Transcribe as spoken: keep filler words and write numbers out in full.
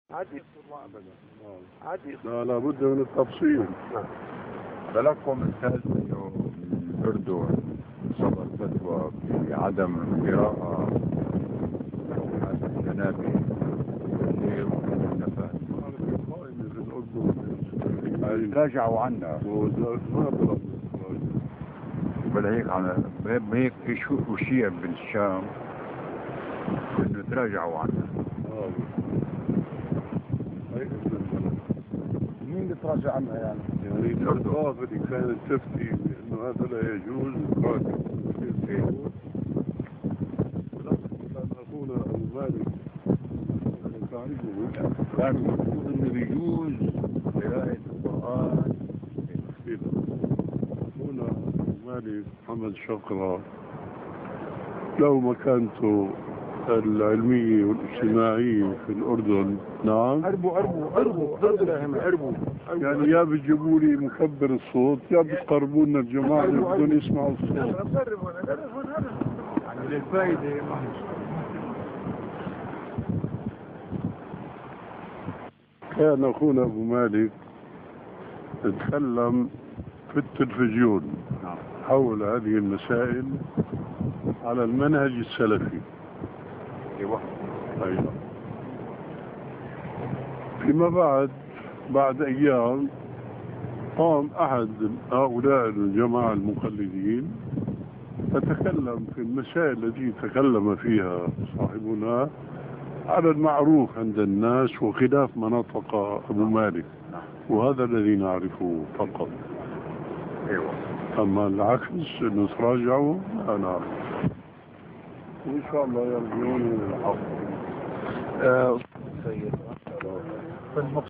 عادي عادي. لا لابد من التفصيل. تلقوا من ثالث انه الاردن صدر فتوى بعدم قراءة لوحات الجنابي والليل والنفاذ. قائمة في الأردن راجعوا عنا ما بلغ بل هيك على هيك أشيع بالشام انه تراجعوا عنا. مين اللي تراجع عنها يعني؟ يعني القاضي اللي كانت تفتي بأنه هذا لا يجوز القاضي يجوز. كان أخونا أبو مالك تعرفه كان المفروض انه يجوز قراءة القرآن. أخونا أبو مالك محمد شقرة له مكانته العلمية والاجتماعية في الأردن. نعم. أربوا أربوا أربوا أربوا أربوا يعني يا بتجيبوا لي مكبر الصوت يا بتقربوا لنا الجماعة اللي بدهم يسمعوا الصوت. يعني للفائدة ما كان أخونا أبو مالك تكلم في التلفزيون حول هذه المسائل على المنهج السلفي. ايوه أيوة. فيما بعد بعد أيام قام أحد هؤلاء الجماعة المقلدين فتكلم في المسائل التي تكلم فيها صاحبنا على المعروف عند الناس وخلاف ما نطق أبو مالك، وهذا الذي نعرفه فقط. ايوه. أما العكس أنه تراجعوا لا نعرف. إن شاء الله يرجعون إلى الحق. سيد